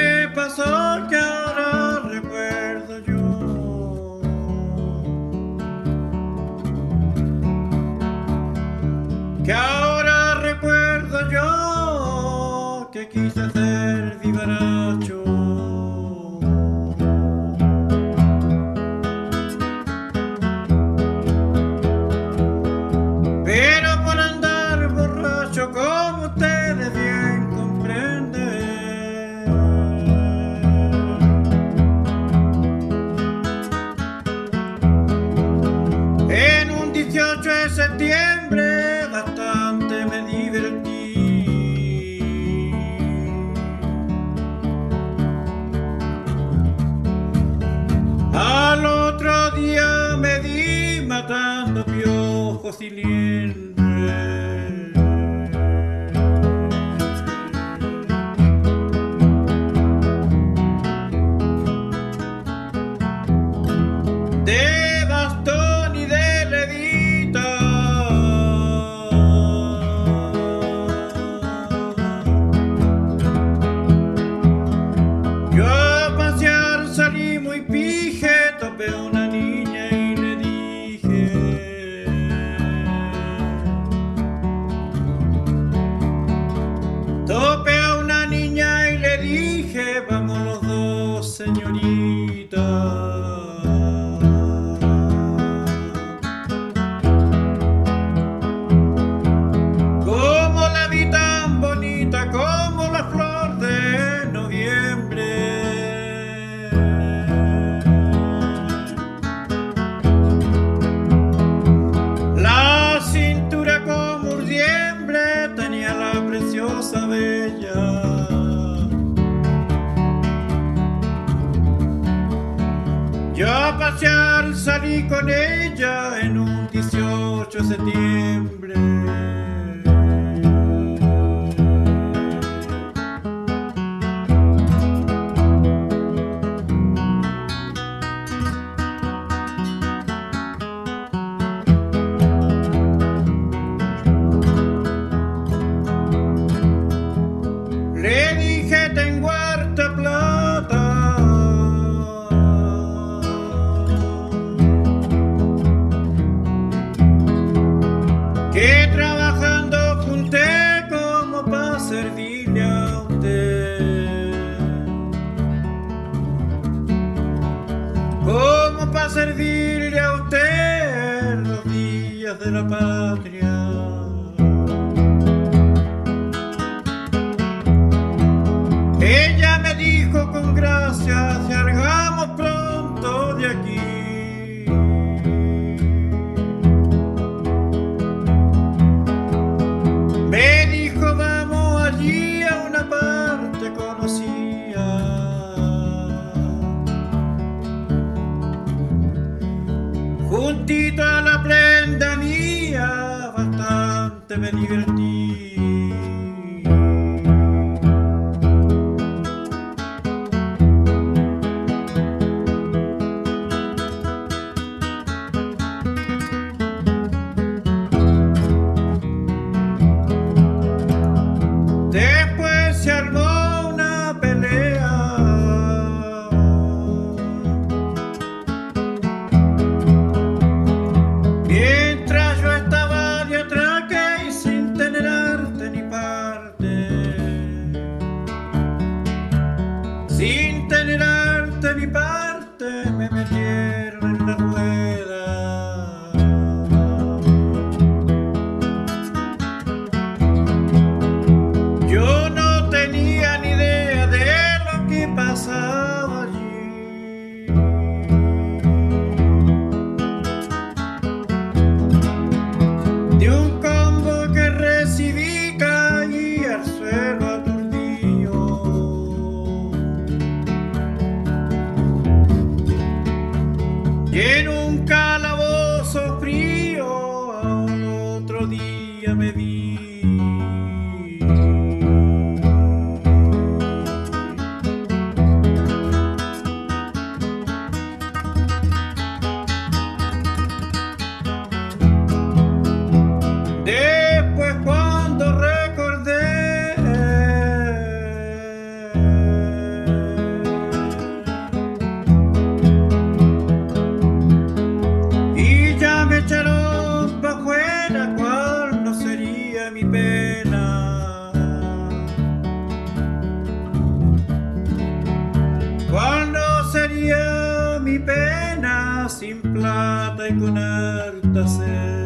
me pasó que ahora recuerdo yo. Que ahora recuerdo yo que quise ser vivaracho. Pero por andar borracho, como ustedes bien comprenden, en un 18 de septiembre bastante me divertí. Al otro día me di matando piojos y liendres. De bastón y de ledita. Yo a pasear salí muy pije, topé a una niña y le dije: topé a una niña y le dije, vamos los dos, señorita. Como la vi tan bonita como la flor de noviembre. La cintura como urdiembre tenía la preciosa bella. Yo a pasear salí con ella en un 18 de septiembre. Le dije, tengo harta plata. Que trabajando junté como para servirle a usted. Como para servirle a usted los días de la patria. Ella me dijo con gracia, si largamos pronto de aquí. Me dijo, vamos allí a una parte conocida. Juntito a la prenda mía, bastante me divertí. Después se armó una pelea. Mientras yo estaba de atraque y sin tener arte ni parte. Sin tener arte ni parte me metieron en la rueda. Yo no tenía ni idea de lo que pasaba allí. De un combo que recibí caí al suelo aturdido. Y en un calabozo frío al otro día me vi. Después cuando recordé mi pena, sin plata y con harta sed.